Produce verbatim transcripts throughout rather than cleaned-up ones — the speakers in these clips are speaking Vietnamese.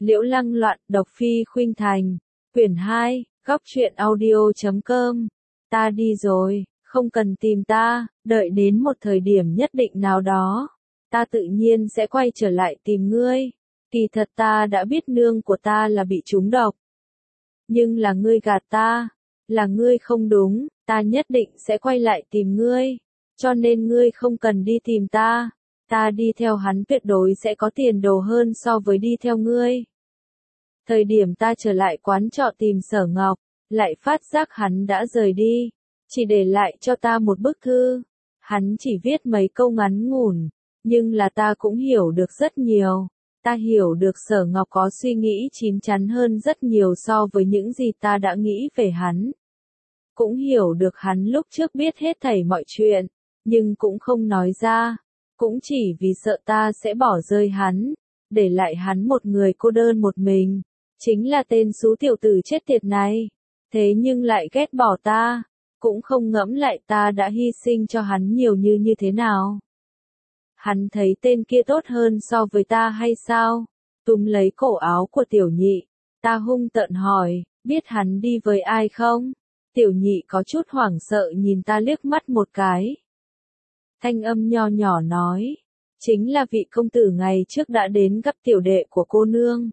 Liễu Lăng loạn, độc phi khuynh thành. Quyển hai, góc truyện audio chấm com. Ta đi rồi, không cần tìm ta, đợi đến một thời điểm nhất định nào đó. Ta tự nhiên sẽ quay trở lại tìm ngươi. Kỳ thật ta đã biết nương của ta là bị trúng độc. Nhưng là ngươi gạt ta, là ngươi không đúng, ta nhất định sẽ quay lại tìm ngươi. Cho nên ngươi không cần đi tìm ta, ta đi theo hắn tuyệt đối sẽ có tiền đồ hơn so với đi theo ngươi. Thời điểm ta trở lại quán trọ tìm Sở Ngọc, lại phát giác hắn đã rời đi, chỉ để lại cho ta một bức thư. Hắn chỉ viết mấy câu ngắn ngủn, nhưng là ta cũng hiểu được rất nhiều. Ta hiểu được Sở Ngọc có suy nghĩ chín chắn hơn rất nhiều so với những gì ta đã nghĩ về hắn. Cũng hiểu được hắn lúc trước biết hết thảy mọi chuyện, nhưng cũng không nói ra, cũng chỉ vì sợ ta sẽ bỏ rơi hắn, để lại hắn một người cô đơn một mình. Chính là tên xú tiểu tử chết tiệt này, thế nhưng lại ghét bỏ ta, cũng không ngẫm lại ta đã hy sinh cho hắn nhiều như như thế nào. Hắn thấy tên kia tốt hơn so với ta hay sao? Túm lấy cổ áo của tiểu nhị, ta hung tợn hỏi, biết hắn đi với ai không? Tiểu nhị có chút hoảng sợ nhìn ta liếc mắt một cái. Thanh âm nho nhỏ nói, chính là vị công tử ngày trước đã đến gặp tiểu đệ của cô nương.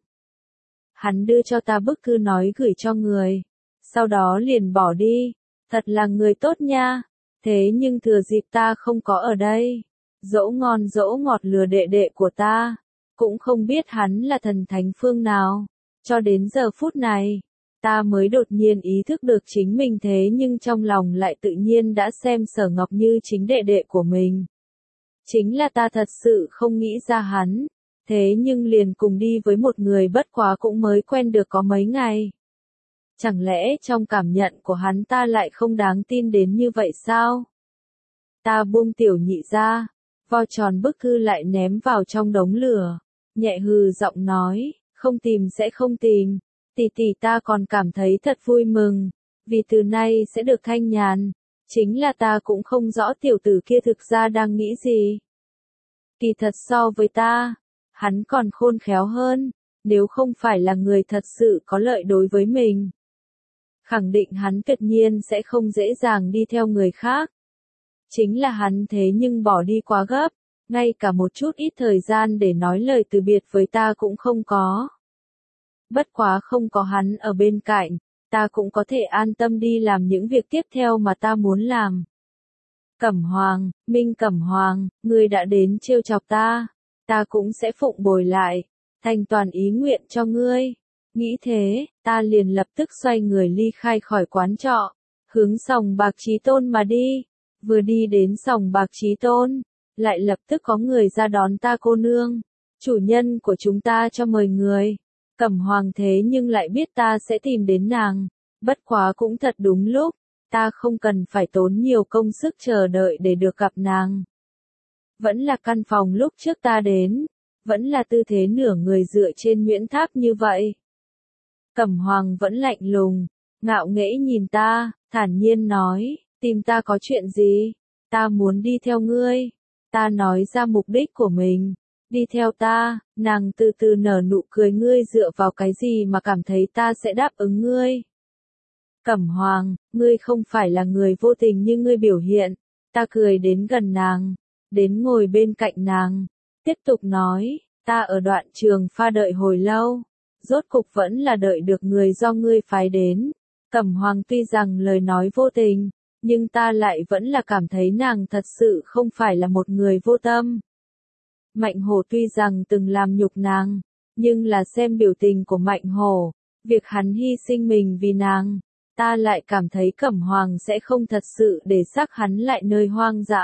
Hắn đưa cho ta bức thư nói gửi cho người, sau đó liền bỏ đi, thật là người tốt nha, thế nhưng thừa dịp ta không có ở đây, dỗ ngon dỗ ngọt lừa đệ đệ của ta, cũng không biết hắn là thần thánh phương nào, cho đến giờ phút này, ta mới đột nhiên ý thức được chính mình thế nhưng trong lòng lại tự nhiên đã xem Sở Ngọc như chính đệ đệ của mình. Chính là ta thật sự không nghĩ ra hắn. Thế nhưng liền cùng đi với một người bất quá cũng mới quen được có mấy ngày. Chẳng lẽ trong cảm nhận của hắn ta lại không đáng tin đến như vậy sao? Ta buông tiểu nhị ra, vo tròn bức thư lại ném vào trong đống lửa, nhẹ hừ giọng nói, không tìm sẽ không tìm, tỷ tỷ ta còn cảm thấy thật vui mừng, vì từ nay sẽ được thanh nhàn, chính là ta cũng không rõ tiểu tử kia thực ra đang nghĩ gì. Kỳ thật so với ta, hắn còn khôn khéo hơn, nếu không phải là người thật sự có lợi đối với mình. Khẳng định hắn tuyệt nhiên sẽ không dễ dàng đi theo người khác. Chính là hắn thế nhưng bỏ đi quá gấp, ngay cả một chút ít thời gian để nói lời từ biệt với ta cũng không có. Bất quá không có hắn ở bên cạnh, ta cũng có thể an tâm đi làm những việc tiếp theo mà ta muốn làm. Cẩm Hoàng, Minh Cẩm Hoàng, ngươi đã đến trêu chọc ta. Ta cũng sẽ phụng bồi lại, thành toàn ý nguyện cho ngươi. Nghĩ thế, ta liền lập tức xoay người ly khai khỏi quán trọ, hướng sòng bạc Chí Tôn mà đi. Vừa đi đến sòng bạc Chí Tôn, lại lập tức có người ra đón ta cô nương. Chủ nhân của chúng ta cho mời người. Cẩm Hoàng thế nhưng lại biết ta sẽ tìm đến nàng. Bất quá cũng thật đúng lúc, ta không cần phải tốn nhiều công sức chờ đợi để được gặp nàng. Vẫn là căn phòng lúc trước ta đến, vẫn là tư thế nửa người dựa trên Nguyễn Tháp như vậy. Cẩm Hoàng vẫn lạnh lùng, ngạo nghễ nhìn ta, thản nhiên nói, tìm ta có chuyện gì, ta muốn đi theo ngươi. Ta nói ra mục đích của mình, đi theo ta, nàng từ từ nở nụ cười, ngươi dựa vào cái gì mà cảm thấy ta sẽ đáp ứng ngươi. Cẩm Hoàng, ngươi không phải là người vô tình như ngươi biểu hiện, ta cười đến gần nàng. Đến ngồi bên cạnh nàng, tiếp tục nói, ta ở đoạn trường pha đợi hồi lâu, rốt cục vẫn là đợi được người do ngươi phái đến. Cẩm Hoàng tuy rằng lời nói vô tình, nhưng ta lại vẫn là cảm thấy nàng thật sự không phải là một người vô tâm. Mạnh Hổ tuy rằng từng làm nhục nàng, nhưng là xem biểu tình của Mạnh Hổ, việc hắn hy sinh mình vì nàng, ta lại cảm thấy Cẩm Hoàng sẽ không thật sự để xác hắn lại nơi hoang dã.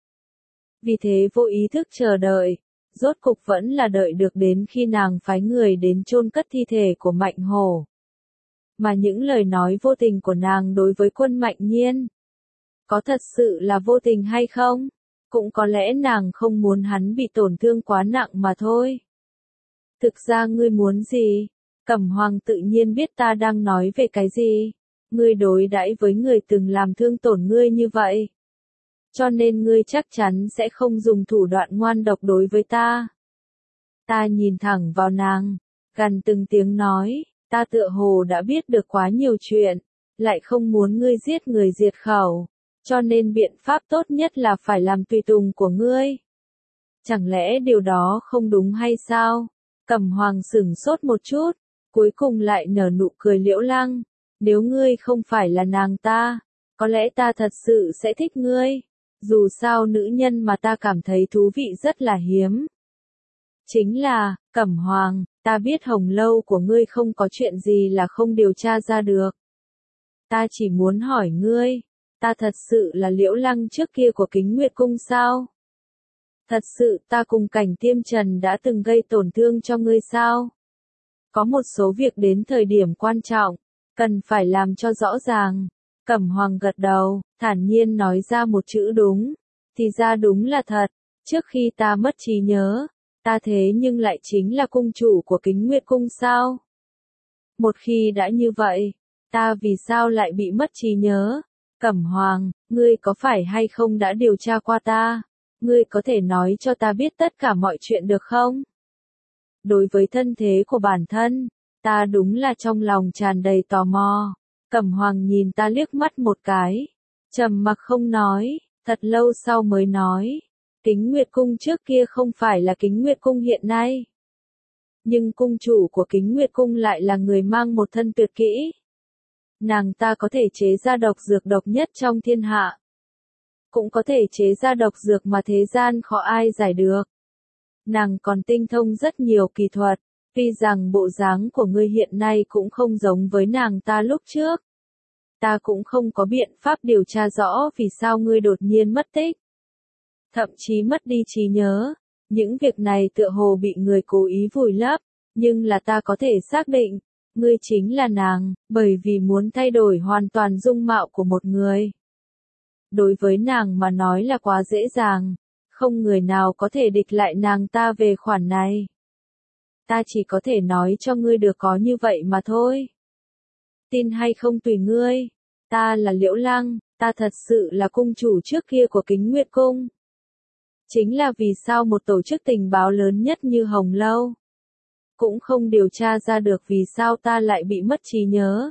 Vì thế vô ý thức chờ đợi, rốt cục vẫn là đợi được đến khi nàng phái người đến chôn cất thi thể của Mạnh Hổ. Mà những lời nói vô tình của nàng đối với Quân Mạnh Nhiên, có thật sự là vô tình hay không? Cũng có lẽ nàng không muốn hắn bị tổn thương quá nặng mà thôi. Thực ra ngươi muốn gì? Cẩm Hoàng tự nhiên biết ta đang nói về cái gì. Ngươi đối đãi với người từng làm thương tổn ngươi như vậy. Cho nên ngươi chắc chắn sẽ không dùng thủ đoạn ngoan độc đối với ta. Ta nhìn thẳng vào nàng, Gằn từng tiếng nói, ta tựa hồ đã biết được quá nhiều chuyện, lại không muốn ngươi giết người diệt khẩu, cho nên biện pháp tốt nhất là phải làm tùy tùng của ngươi. Chẳng lẽ điều đó không đúng hay sao? Cẩm Hoàng sửng sốt một chút, cuối cùng lại nở nụ cười Liễu Lăng, nếu ngươi không phải là nàng ta, có lẽ ta thật sự sẽ thích ngươi, dù sao nữ nhân mà ta cảm thấy thú vị rất là hiếm. Chính là, Cẩm Hoàng, ta biết Hồng Lâu của ngươi không có chuyện gì là không điều tra ra được. Ta chỉ muốn hỏi ngươi, ta thật sự là Liễu Lăng trước kia của Kính Nguyệt Cung sao? Thật sự ta cùng Cảnh Tiêm Trần đã từng gây tổn thương cho ngươi sao? Có một số việc đến thời điểm quan trọng, cần phải làm cho rõ ràng. Cẩm Hoàng gật đầu, thản nhiên nói ra một chữ đúng. Thì ra đúng là thật, trước khi ta mất trí nhớ, ta thế nhưng lại chính là cung chủ của Kính Nguyệt Cung sao? Một khi đã như vậy, ta vì sao lại bị mất trí nhớ? Cẩm Hoàng, ngươi có phải hay không đã điều tra qua ta? Ngươi có thể nói cho ta biết tất cả mọi chuyện được không? Đối với thân thế của bản thân, ta đúng là trong lòng tràn đầy tò mò. Cẩm Hoàng nhìn ta liếc mắt một cái, trầm mặc không nói, thật lâu sau mới nói, Kính Nguyệt Cung trước kia không phải là Kính Nguyệt Cung hiện nay. Nhưng cung chủ của Kính Nguyệt Cung lại là người mang một thân tuyệt kỹ. Nàng ta có thể chế ra độc dược độc nhất trong thiên hạ. Cũng có thể chế ra độc dược mà thế gian khó ai giải được. Nàng còn tinh thông rất nhiều kỳ thuật, tuy rằng bộ dáng của ngươi hiện nay cũng không giống với nàng ta lúc trước. Ta cũng không có biện pháp điều tra rõ vì sao ngươi đột nhiên mất tích. Thậm chí mất đi trí nhớ, những việc này tựa hồ bị người cố ý vùi lấp, nhưng là ta có thể xác định, ngươi chính là nàng, bởi vì muốn thay đổi hoàn toàn dung mạo của một người. Đối với nàng mà nói là quá dễ dàng, không người nào có thể địch lại nàng ta về khoản này. Ta chỉ có thể nói cho ngươi được có như vậy mà thôi. Tin hay không tùy ngươi, ta là Liễu Lăng, ta thật sự là cung chủ trước kia của Kính Nguyệt Cung. Chính là vì sao một tổ chức tình báo lớn nhất như Hồng Lâu cũng không điều tra ra được vì sao ta lại bị mất trí nhớ.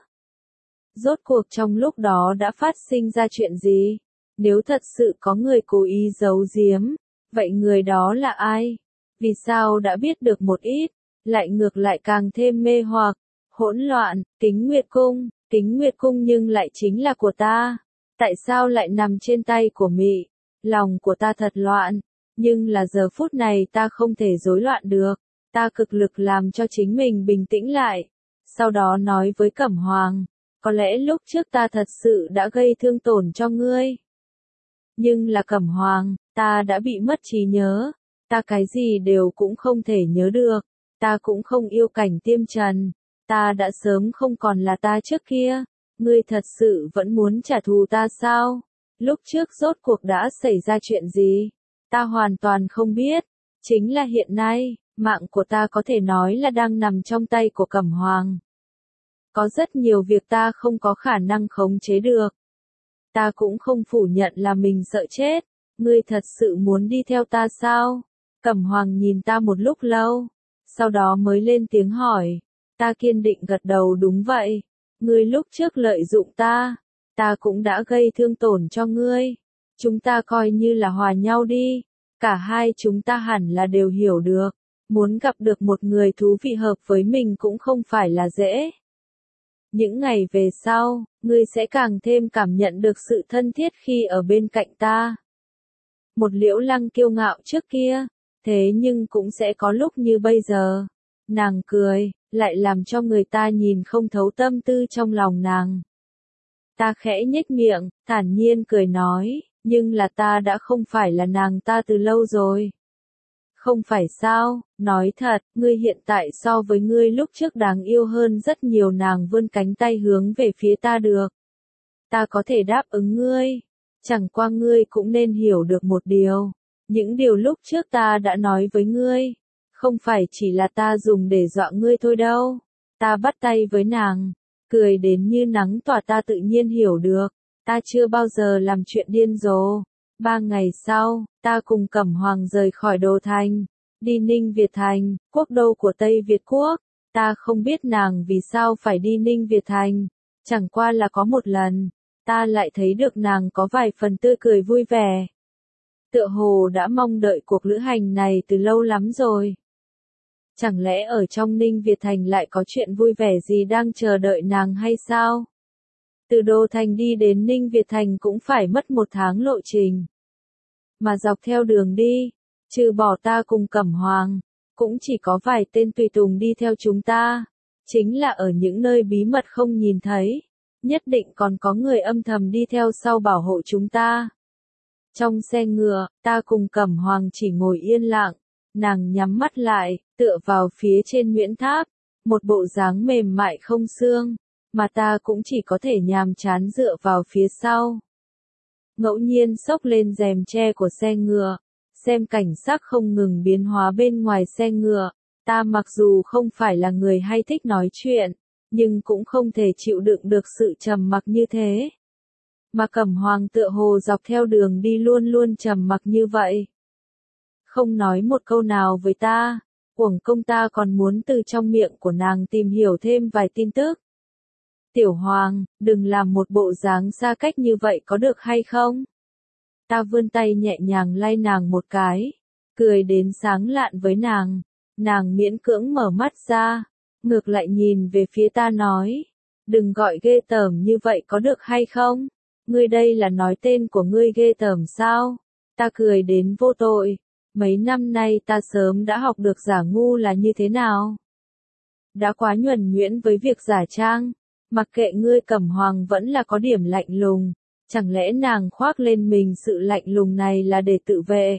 Rốt cuộc trong lúc đó đã phát sinh ra chuyện gì? Nếu thật sự có người cố ý giấu giếm, vậy người đó là ai? Vì sao đã biết được một ít, lại ngược lại càng thêm mê hoặc, hỗn loạn, Kính Nguyệt Cung, Kính Nguyệt Cung nhưng lại chính là của ta. Tại sao lại nằm trên tay của Mị? Lòng của ta thật loạn, nhưng là giờ phút này ta không thể rối loạn được. Ta cực lực làm cho chính mình bình tĩnh lại. Sau đó nói với Cẩm Hoàng, có lẽ lúc trước ta thật sự đã gây thương tổn cho ngươi. Nhưng là Cẩm Hoàng, ta đã bị mất trí nhớ. Ta cái gì đều cũng không thể nhớ được. Ta cũng không yêu Cảnh Tiêm Trần. Ta đã sớm không còn là ta trước kia. Ngươi thật sự vẫn muốn trả thù ta sao? Lúc trước rốt cuộc đã xảy ra chuyện gì? Ta hoàn toàn không biết. Chính là hiện nay, mạng của ta có thể nói là đang nằm trong tay của Cẩm Hoàng. Có rất nhiều việc ta không có khả năng khống chế được. Ta cũng không phủ nhận là mình sợ chết. Ngươi thật sự muốn đi theo ta sao? Cẩm Hoàng nhìn ta một lúc lâu, sau đó mới lên tiếng hỏi. Ta kiên định gật đầu đúng vậy. Ngươi lúc trước lợi dụng ta, ta cũng đã gây thương tổn cho ngươi. Chúng ta coi như là hòa nhau đi. Cả hai chúng ta hẳn là đều hiểu được. Muốn gặp được một người thú vị hợp với mình cũng không phải là dễ. Những ngày về sau, ngươi sẽ càng thêm cảm nhận được sự thân thiết khi ở bên cạnh ta. Một Liễu Lăng kiêu ngạo trước kia, thế nhưng cũng sẽ có lúc như bây giờ. Nàng cười, lại làm cho người ta nhìn không thấu tâm tư trong lòng nàng. Ta khẽ nhếch miệng, thản nhiên cười nói, nhưng là ta đã không phải là nàng ta từ lâu rồi. Không phải sao, nói thật, ngươi hiện tại so với ngươi lúc trước đáng yêu hơn rất nhiều. Nàng vươn cánh tay hướng về phía ta được. Ta có thể đáp ứng ngươi, chẳng qua ngươi cũng nên hiểu được một điều. Những điều lúc trước ta đã nói với ngươi, không phải chỉ là ta dùng để dọa ngươi thôi đâu. Ta bắt tay với nàng, cười đến như nắng tỏa. Ta tự nhiên hiểu được, ta chưa bao giờ làm chuyện điên rồ. Ba ngày sau, ta cùng Cẩm Hoàng rời khỏi Đồ Thành, đi Ninh Việt Thành, quốc đô của Tây Việt Quốc. Ta không biết nàng vì sao phải đi Ninh Việt Thành, chẳng qua là có một lần, ta lại thấy được nàng có vài phần tươi cười vui vẻ. Tựa hồ đã mong đợi cuộc lữ hành này từ lâu lắm rồi. Chẳng lẽ ở trong Ninh Việt Thành lại có chuyện vui vẻ gì đang chờ đợi nàng hay sao? Từ Đô Thành đi đến Ninh Việt Thành cũng phải mất một tháng lộ trình. Mà dọc theo đường đi, trừ bỏ ta cùng Cẩm Hoàng, cũng chỉ có vài tên tùy tùng đi theo chúng ta. Chính là ở những nơi bí mật không nhìn thấy, nhất định còn có người âm thầm đi theo sau bảo hộ chúng ta. Trong xe ngựa, ta cùng Cẩm Hoàng chỉ ngồi yên lặng, nàng nhắm mắt lại, tựa vào phía trên Nguyễn Tháp, một bộ dáng mềm mại không xương, mà ta cũng chỉ có thể nhàm chán dựa vào phía sau. Ngẫu nhiên xốc lên rèm tre của xe ngựa, xem cảnh sắc không ngừng biến hóa bên ngoài xe ngựa, ta mặc dù không phải là người hay thích nói chuyện, nhưng cũng không thể chịu đựng được sự trầm mặc như thế. Mà Cẩm Hoàng tựa hồ dọc theo đường đi luôn luôn trầm mặc như vậy. Không nói một câu nào với ta, uổng công ta còn muốn từ trong miệng của nàng tìm hiểu thêm vài tin tức. Tiểu Hoàng, đừng làm một bộ dáng xa cách như vậy có được hay không? Ta vươn tay nhẹ nhàng lay nàng một cái, cười đến sáng lạn với nàng, nàng miễn cưỡng mở mắt ra, ngược lại nhìn về phía ta nói, đừng gọi ghê tởm như vậy có được hay không? Ngươi đây là nói tên của ngươi ghê tởm sao? Ta cười đến vô tội, mấy năm nay ta sớm đã học được giả ngu là như thế nào. Đã quá nhuần nhuyễn với việc giả trang, mặc kệ ngươi Cẩm Hoàng vẫn là có điểm lạnh lùng, chẳng lẽ nàng khoác lên mình sự lạnh lùng này là để tự vệ?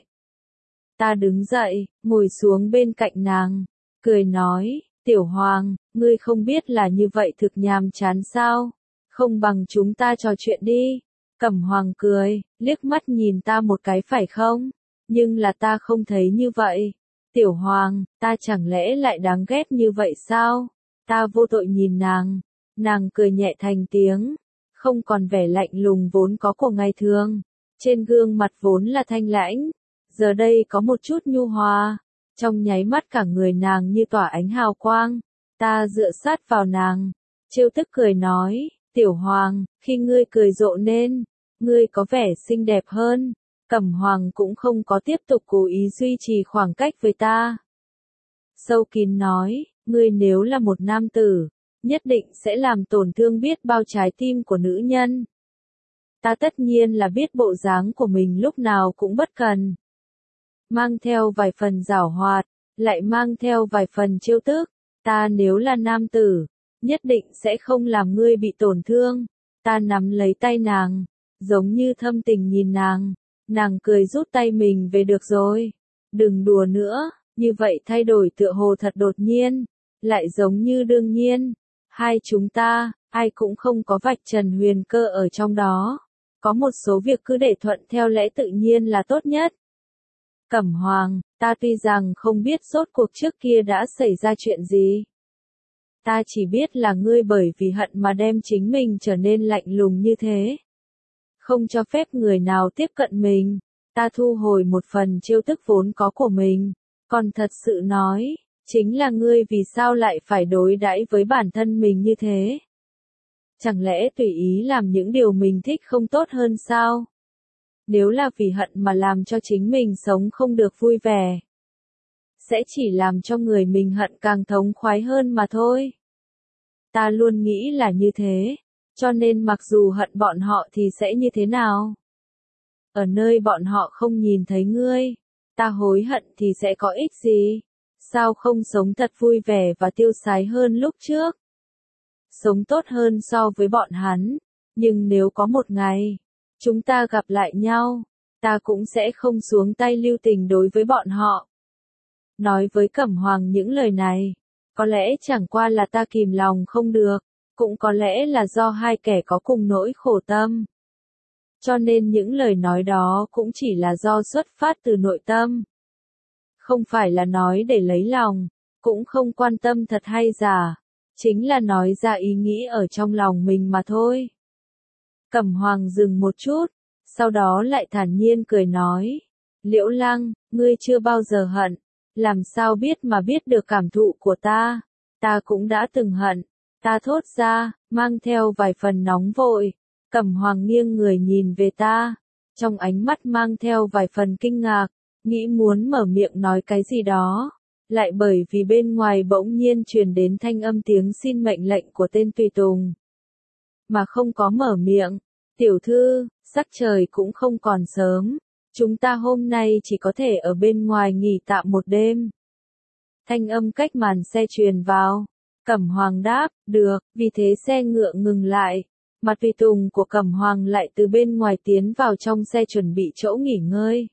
Ta đứng dậy, ngồi xuống bên cạnh nàng, cười nói, Tiểu Hoàng, ngươi không biết là như vậy thực nhàm chán sao? Không bằng chúng ta trò chuyện đi. Cẩm Hoàng cười, liếc mắt nhìn ta một cái phải không? Nhưng là ta không thấy như vậy. Tiểu Hoàng, ta chẳng lẽ lại đáng ghét như vậy sao? Ta vô tội nhìn nàng, nàng cười nhẹ thành tiếng, không còn vẻ lạnh lùng vốn có của ngày thường. Trên gương mặt vốn là thanh lãnh, giờ đây có một chút nhu hòa, trong nháy mắt cả người nàng như tỏa ánh hào quang. Ta dựa sát vào nàng, trêu tức cười nói, Tiểu Hoàng, khi ngươi cười rộ nên, ngươi có vẻ xinh đẹp hơn. Cẩm Hoàng cũng không có tiếp tục cố ý duy trì khoảng cách với ta. Sâu kín nói, ngươi nếu là một nam tử, nhất định sẽ làm tổn thương biết bao trái tim của nữ nhân. Ta tất nhiên là biết bộ dáng của mình lúc nào cũng bất cần. Mang theo vài phần giảo hoạt, lại mang theo vài phần trêu tức. Ta nếu là nam tử, nhất định sẽ không làm ngươi bị tổn thương. Ta nắm lấy tay nàng, giống như thâm tình nhìn nàng. Nàng cười rút tay mình về được rồi. Đừng đùa nữa, như vậy thay đổi tựa hồ thật đột nhiên, lại giống như đương nhiên. Hai chúng ta, ai cũng không có vạch trần huyền cơ ở trong đó. Có một số việc cứ để thuận theo lẽ tự nhiên là tốt nhất. Cẩm Hoàng, ta tuy rằng không biết rốt cuộc trước kia đã xảy ra chuyện gì. Ta chỉ biết là ngươi bởi vì hận mà đem chính mình trở nên lạnh lùng như thế. Không cho phép người nào tiếp cận mình. Ta thu hồi một phần trêu tức vốn có của mình. Còn thật sự nói, chính là ngươi vì sao lại phải đối đãi với bản thân mình như thế? Chẳng lẽ tùy ý làm những điều mình thích không tốt hơn sao? Nếu là vì hận mà làm cho chính mình sống không được vui vẻ, sẽ chỉ làm cho người mình hận càng thống khoái hơn mà thôi. Ta luôn nghĩ là như thế, cho nên mặc dù hận bọn họ thì sẽ như thế nào? Ở nơi bọn họ không nhìn thấy ngươi, ta hối hận thì sẽ có ích gì? Sao không sống thật vui vẻ và tiêu sái hơn lúc trước? Sống tốt hơn so với bọn hắn, nhưng nếu có một ngày, chúng ta gặp lại nhau, ta cũng sẽ không xuống tay lưu tình đối với bọn họ. Nói với Cẩm Hoàng những lời này, có lẽ chẳng qua là ta kìm lòng không được, cũng có lẽ là do hai kẻ có cùng nỗi khổ tâm. Cho nên những lời nói đó cũng chỉ là do xuất phát từ nội tâm. Không phải là nói để lấy lòng, cũng không quan tâm thật hay giả, chính là nói ra ý nghĩ ở trong lòng mình mà thôi. Cẩm Hoàng dừng một chút, sau đó lại thản nhiên cười nói, Liễu Lăng, ngươi chưa bao giờ hận, làm sao biết mà biết được cảm thụ của ta? Ta cũng đã từng hận. Ta thốt ra, mang theo vài phần nóng vội. Cẩm Hoàng nghiêng người nhìn về ta. Trong ánh mắt mang theo vài phần kinh ngạc. Nghĩ muốn mở miệng nói cái gì đó. Lại bởi vì bên ngoài bỗng nhiên truyền đến thanh âm tiếng xin mệnh lệnh của tên tùy tùng. Mà không có mở miệng. Tiểu thư, sắc trời cũng không còn sớm. Chúng ta hôm nay chỉ có thể ở bên ngoài nghỉ tạm một đêm. Thanh âm cách màn xe truyền vào. Cẩm Hoàng đáp, được, vì thế xe ngựa ngừng lại. Mà tùy tùng của Cẩm Hoàng lại từ bên ngoài tiến vào trong xe chuẩn bị chỗ nghỉ ngơi.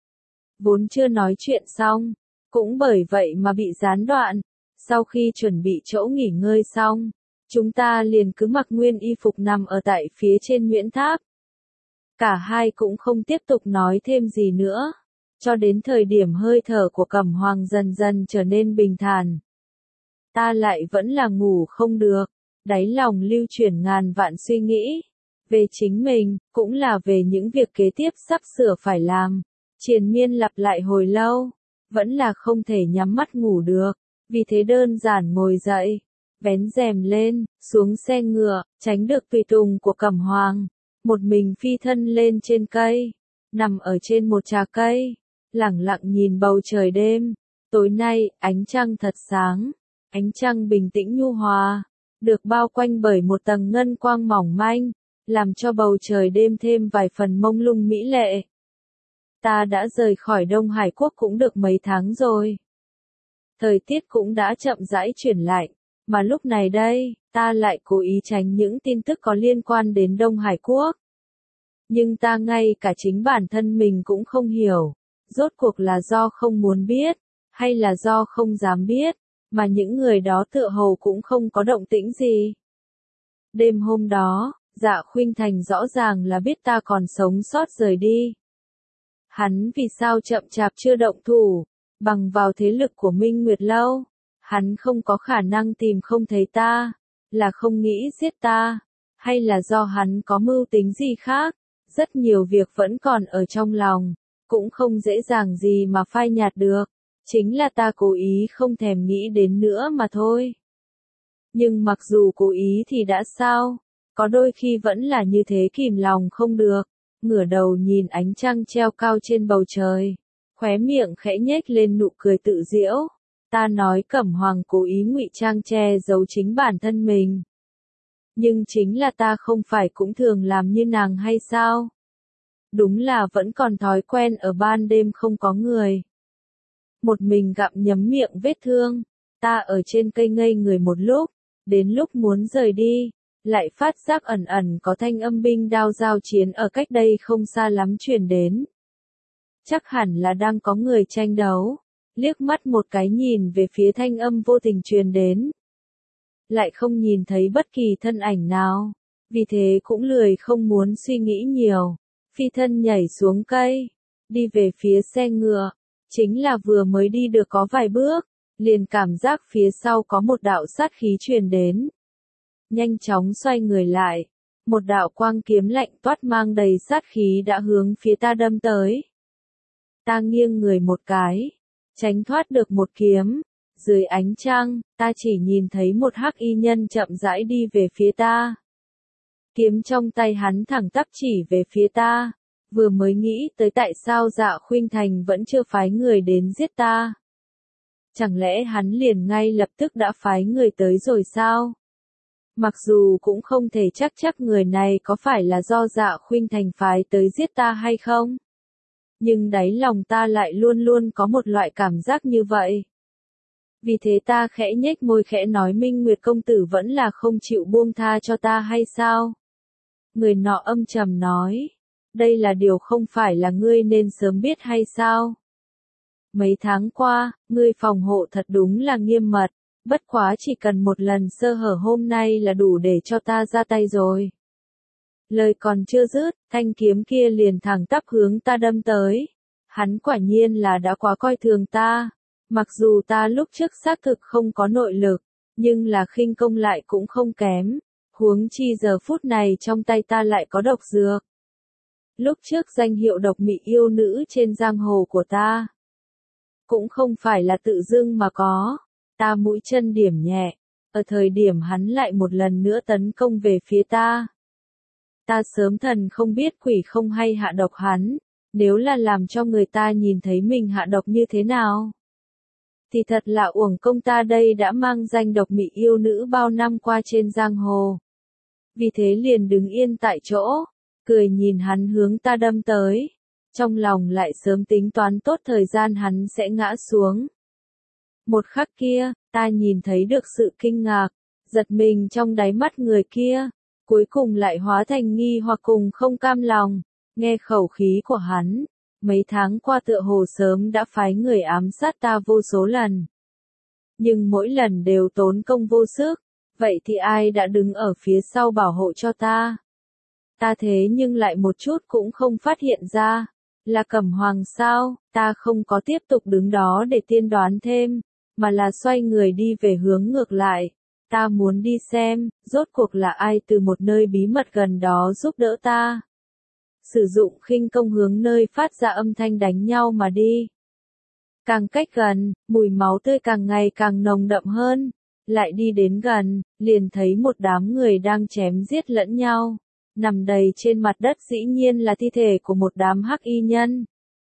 Vốn chưa nói chuyện xong, cũng bởi vậy mà bị gián đoạn. Sau khi chuẩn bị chỗ nghỉ ngơi xong, chúng ta liền cứ mặc nguyên y phục nằm ở tại phía trên Nguyễn Tháp. Cả hai cũng không tiếp tục nói thêm gì nữa, cho đến thời điểm hơi thở của Cẩm Hoàng dần dần trở nên bình thản. Ta lại vẫn là ngủ không được, đáy lòng lưu chuyển ngàn vạn suy nghĩ. Về chính mình, cũng là về những việc kế tiếp sắp sửa phải làm. Triền miên lặp lại hồi lâu, vẫn là không thể nhắm mắt ngủ được. Vì thế đơn giản ngồi dậy, vén rèm lên, xuống xe ngựa, tránh được tùy tùng của Cẩm Hoàng. Một mình phi thân lên trên cây, nằm ở trên một trà cây, lẳng lặng nhìn bầu trời đêm. Tối nay, ánh trăng thật sáng, ánh trăng bình tĩnh nhu hòa, được bao quanh bởi một tầng ngân quang mỏng manh, làm cho bầu trời đêm thêm vài phần mông lung mỹ lệ. Ta đã rời khỏi Đông Hải Quốc cũng được mấy tháng rồi. Thời tiết cũng đã chậm rãi chuyển lạnh, mà lúc này đây, ta lại cố ý tránh những tin tức có liên quan đến Đông Hải Quốc. Nhưng ta ngay cả chính bản thân mình cũng không hiểu, rốt cuộc là do không muốn biết, hay là do không dám biết, mà những người đó tựa hồ cũng không có động tĩnh gì. Đêm hôm đó, Dạ Khuynh Thành rõ ràng là biết ta còn sống sót rời đi. Hắn vì sao chậm chạp chưa động thủ, bằng vào thế lực của Minh Nguyệt Lâu, hắn không có khả năng tìm không thấy ta, là không nghĩ giết ta, hay là do hắn có mưu tính gì khác, rất nhiều việc vẫn còn ở trong lòng, cũng không dễ dàng gì mà phai nhạt được, chính là ta cố ý không thèm nghĩ đến nữa mà thôi. Nhưng mặc dù cố ý thì đã sao, có đôi khi vẫn là như thế kìm lòng không được. Ngửa đầu nhìn ánh trăng treo cao trên bầu trời, khóe miệng khẽ nhếch lên nụ cười tự giễu. Ta nói Cẩm Hoàng cố ý ngụy trang che giấu chính bản thân mình. Nhưng chính là ta không phải cũng thường làm như nàng hay sao? Đúng là vẫn còn thói quen ở ban đêm không có người. Một mình gặm nhấm miệng vết thương, ta ở trên cây ngây người một lúc, đến lúc muốn rời đi. Lại phát giác ẩn ẩn có thanh âm binh đao giao chiến ở cách đây không xa lắm truyền đến. Chắc hẳn là đang có người tranh đấu, liếc mắt một cái nhìn về phía thanh âm vô tình truyền đến. Lại không nhìn thấy bất kỳ thân ảnh nào, vì thế cũng lười không muốn suy nghĩ nhiều, phi thân nhảy xuống cây, đi về phía xe ngựa, chính là vừa mới đi được có vài bước, liền cảm giác phía sau có một đạo sát khí truyền đến. Nhanh chóng xoay người lại, một đạo quang kiếm lạnh toát mang đầy sát khí đã hướng phía ta đâm tới. Ta nghiêng người một cái, tránh thoát được một kiếm, dưới ánh trăng, ta chỉ nhìn thấy một hắc y nhân chậm rãi đi về phía ta. Kiếm trong tay hắn thẳng tắp chỉ về phía ta, vừa mới nghĩ tới tại sao Dạ Khuynh Thành vẫn chưa phái người đến giết ta. Chẳng lẽ hắn liền ngay lập tức đã phái người tới rồi sao? Mặc dù cũng không thể chắc chắc người này có phải là do Dạ Khuynh Thành phái tới giết ta hay không. Nhưng đáy lòng ta lại luôn luôn có một loại cảm giác như vậy. Vì thế ta khẽ nhếch môi khẽ nói Minh Nguyệt công tử vẫn là không chịu buông tha cho ta hay sao? Người nọ âm trầm nói, đây là điều không phải là ngươi nên sớm biết hay sao? Mấy tháng qua, ngươi phòng hộ thật đúng là nghiêm mật. Bất quá chỉ cần một lần sơ hở hôm nay là đủ để cho ta ra tay rồi. Lời còn chưa dứt, thanh kiếm kia liền thẳng tắp hướng ta đâm tới. Hắn quả nhiên là đã quá coi thường ta. Mặc dù ta lúc trước xác thực không có nội lực, nhưng là khinh công lại cũng không kém. Huống chi giờ phút này trong tay ta lại có độc dược. Lúc trước danh hiệu độc mị yêu nữ trên giang hồ của ta, cũng không phải là tự dưng mà có. Ta mũi chân điểm nhẹ, ở thời điểm hắn lại một lần nữa tấn công về phía ta. Ta sớm thần không biết quỷ không hay hạ độc hắn, nếu là làm cho người ta nhìn thấy mình hạ độc như thế nào. Thì thật là uổng công ta đây đã mang danh độc mị yêu nữ bao năm qua trên giang hồ. Vì thế liền đứng yên tại chỗ, cười nhìn hắn hướng ta đâm tới, trong lòng lại sớm tính toán tốt thời gian hắn sẽ ngã xuống. Một khắc kia, ta nhìn thấy được sự kinh ngạc, giật mình trong đáy mắt người kia, cuối cùng lại hóa thành nghi hoặc cùng không cam lòng, nghe khẩu khí của hắn, mấy tháng qua tựa hồ sớm đã phái người ám sát ta vô số lần. Nhưng mỗi lần đều tốn công vô sức, vậy thì ai đã đứng ở phía sau bảo hộ cho ta? Ta thế nhưng lại một chút cũng không phát hiện ra, là Cẩm Hoàng sao? Ta không có tiếp tục đứng đó để tiên đoán thêm, mà là xoay người đi về hướng ngược lại. Ta muốn đi xem, rốt cuộc là ai từ một nơi bí mật gần đó giúp đỡ ta. Sử dụng khinh công hướng nơi phát ra âm thanh đánh nhau mà đi. Càng cách gần, mùi máu tươi càng ngày càng nồng đậm hơn. Lại đi đến gần, liền thấy một đám người đang chém giết lẫn nhau. Nằm đầy trên mặt đất dĩ nhiên là thi thể của một đám hắc y nhân.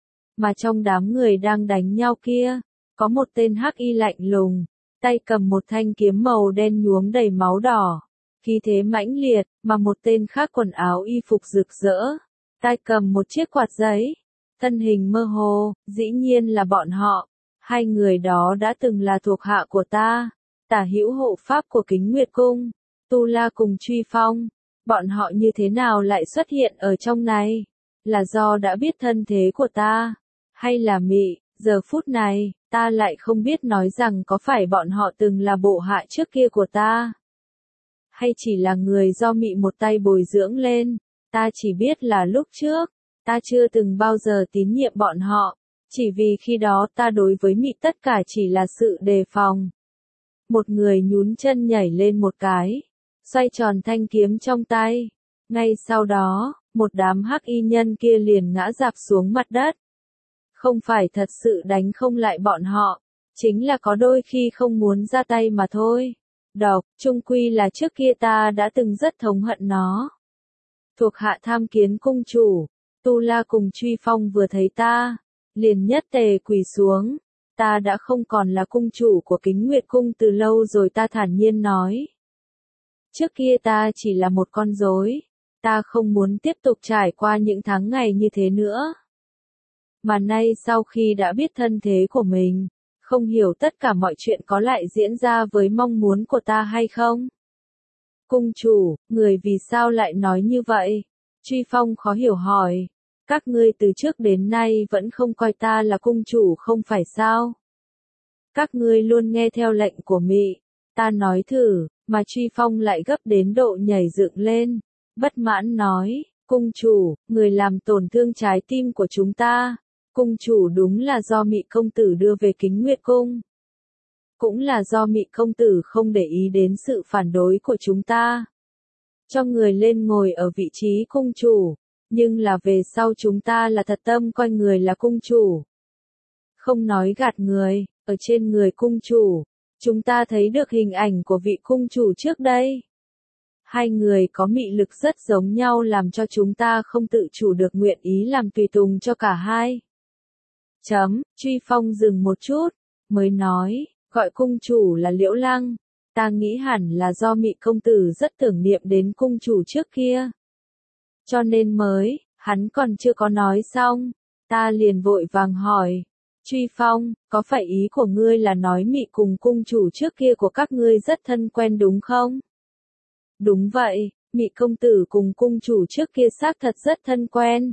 Mà trong đám người đang đánh nhau kia, có một tên hắc y lạnh lùng, tay cầm một thanh kiếm màu đen nhuốm đầy máu đỏ, khí thế mãnh liệt, mà một tên khác quần áo y phục rực rỡ, tay cầm một chiếc quạt giấy, thân hình mơ hồ, dĩ nhiên là bọn họ. Hai người đó đã từng là thuộc hạ của ta, tả hữu hộ pháp của Kính Nguyệt Cung, Tu La cùng Truy Phong. Bọn họ như thế nào lại xuất hiện ở trong này? Là do đã biết thân thế của ta? Hay là Mị, giờ phút này, ta lại không biết nói rằng có phải bọn họ từng là bộ hạ trước kia của ta? Hay chỉ là người do Mị một tay bồi dưỡng lên? Ta chỉ biết là lúc trước, ta chưa từng bao giờ tín nhiệm bọn họ, chỉ vì khi đó ta đối với Mị tất cả chỉ là sự đề phòng. Một người nhún chân nhảy lên một cái, xoay tròn thanh kiếm trong tay. Ngay sau đó, một đám hắc y nhân kia liền ngã rạp xuống mặt đất. Không phải thật sự đánh không lại bọn họ, chính là có đôi khi không muốn ra tay mà thôi. Độc, chung quy là trước kia ta đã từng rất thống hận nó. Thuộc hạ tham kiến cung chủ, Tu La cùng Truy Phong vừa thấy ta, liền nhất tề quỳ xuống. Ta đã không còn là cung chủ của Kính Nguyệt Cung từ lâu rồi, ta thản nhiên nói. Trước kia ta chỉ là một con rối, ta không muốn tiếp tục trải qua những tháng ngày như thế nữa. Mà nay sau khi đã biết thân thế của mình, không hiểu tất cả mọi chuyện có lại diễn ra với mong muốn của ta hay không? Cung chủ, người vì sao lại nói như vậy? Truy Phong khó hiểu hỏi. Các ngươi từ trước đến nay vẫn không coi ta là cung chủ không phải sao? Các ngươi luôn nghe theo lệnh của Mị. Ta nói thử, mà Truy Phong lại gấp đến độ nhảy dựng lên. Bất mãn nói, cung chủ, người làm tổn thương trái tim của chúng ta. Cung chủ đúng là do Mị công tử đưa về Kính Nguyệt Cung. Cũng là do Mị công tử không để ý đến sự phản đối của chúng ta. Cho người lên ngồi ở vị trí cung chủ. Nhưng là về sau chúng ta là thật tâm coi người là cung chủ. Không nói gạt người, ở trên người cung chủ, chúng ta thấy được hình ảnh của vị cung chủ trước đây. Hai người có mị lực rất giống nhau làm cho chúng ta không tự chủ được nguyện ý làm tùy tùng cho cả hai. Chấm, Truy Phong dừng một chút, mới nói, gọi cung chủ là Liễu Lăng. Ta nghĩ hẳn là do Mị công tử rất tưởng niệm đến cung chủ trước kia. Cho nên mới, hắn còn chưa có nói xong, ta liền vội vàng hỏi. Truy Phong, có phải ý của ngươi là nói Mị cùng cung chủ trước kia của các ngươi rất thân quen đúng không? Đúng vậy, Mị công tử cùng cung chủ trước kia xác thật rất thân quen.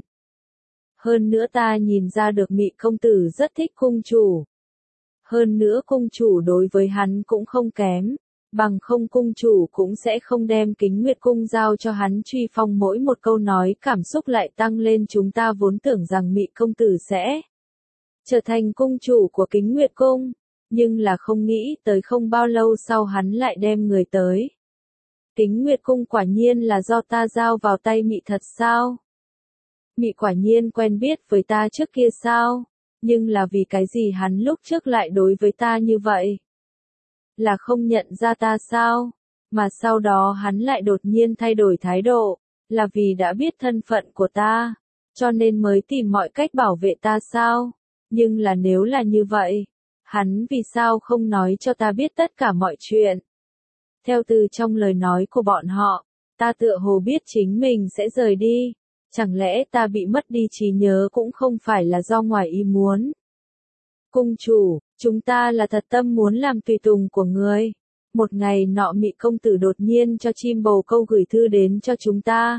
Hơn nữa ta nhìn ra được Mị công tử rất thích cung chủ. Hơn nữa cung chủ đối với hắn cũng không kém. Bằng không cung chủ cũng sẽ không đem Kính Nguyệt Cung giao cho hắn. Truy Phong mỗi một câu nói cảm xúc lại tăng lên. Chúng ta vốn tưởng rằng Mị công tử sẽ trở thành cung chủ của Kính Nguyệt Cung, nhưng là không nghĩ tới không bao lâu sau hắn lại đem người tới. Kính Nguyệt Cung quả nhiên là do ta giao vào tay Mị thật sao? Mị quả nhiên quen biết với ta trước kia sao? Nhưng là vì cái gì hắn lúc trước lại đối với ta như vậy? là không nhận ra ta sao? Mà sau đó hắn lại đột nhiên thay đổi thái độ, là vì đã biết thân phận của ta, cho nên mới tìm mọi cách bảo vệ ta sao? Nhưng là nếu là như vậy, hắn vì sao không nói cho ta biết tất cả mọi chuyện? Theo từ trong lời nói của bọn họ, ta tựa hồ biết chính mình sẽ rời đi, chẳng lẽ ta bị mất đi trí nhớ cũng không phải là do ngoài ý muốn? Cung chủ, chúng ta là thật tâm muốn làm tùy tùng của người. Một ngày nọ Mị công tử đột nhiên cho chim bồ câu gửi thư đến cho chúng ta.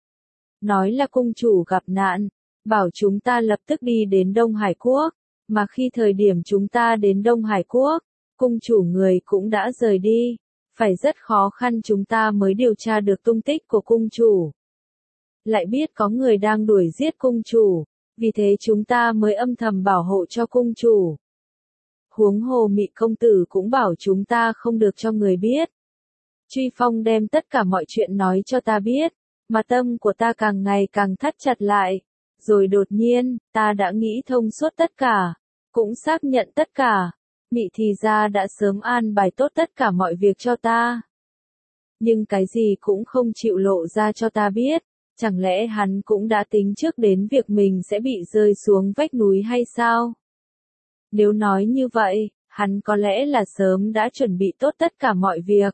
Nói là cung chủ gặp nạn, bảo chúng ta lập tức đi đến Đông Hải Quốc, mà khi thời điểm chúng ta đến Đông Hải Quốc, cung chủ người cũng đã rời đi, phải rất khó khăn chúng ta mới điều tra được tung tích của cung chủ. Lại biết có người đang đuổi giết cung chủ, vì thế chúng ta mới âm thầm bảo hộ cho cung chủ. Huống hồ Mị công tử cũng bảo chúng ta không được cho người biết. Truy Phong đem tất cả mọi chuyện nói cho ta biết, mà tâm của ta càng ngày càng thắt chặt lại. Rồi đột nhiên, ta đã nghĩ thông suốt tất cả, cũng xác nhận tất cả. Mị thì ra đã sớm an bài tốt tất cả mọi việc cho ta. Nhưng cái gì cũng không chịu lộ ra cho ta biết, chẳng lẽ hắn cũng đã tính trước đến việc mình sẽ bị rơi xuống vách núi hay sao? Nếu nói như vậy, hắn có lẽ là sớm đã chuẩn bị tốt tất cả mọi việc.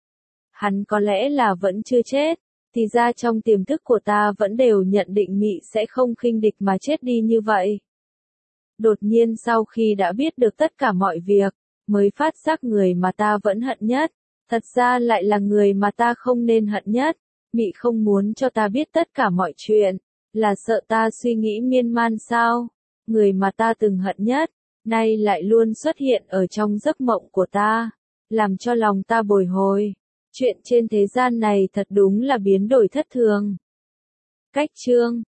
Hắn có lẽ là vẫn chưa chết, thì ra trong tiềm thức của ta vẫn đều nhận định Mị sẽ không khinh địch mà chết đi như vậy. Đột nhiên sau khi đã biết được tất cả mọi việc, mới phát giác người mà ta vẫn hận nhất, thật ra lại là người mà ta không nên hận nhất. Mị không muốn cho ta biết tất cả mọi chuyện, là sợ ta suy nghĩ miên man sao? Người mà ta từng hận nhất, nay lại luôn xuất hiện ở trong giấc mộng của ta, làm cho lòng ta bồi hồi. Chuyện trên thế gian này thật đúng là biến đổi thất thường. Cách chương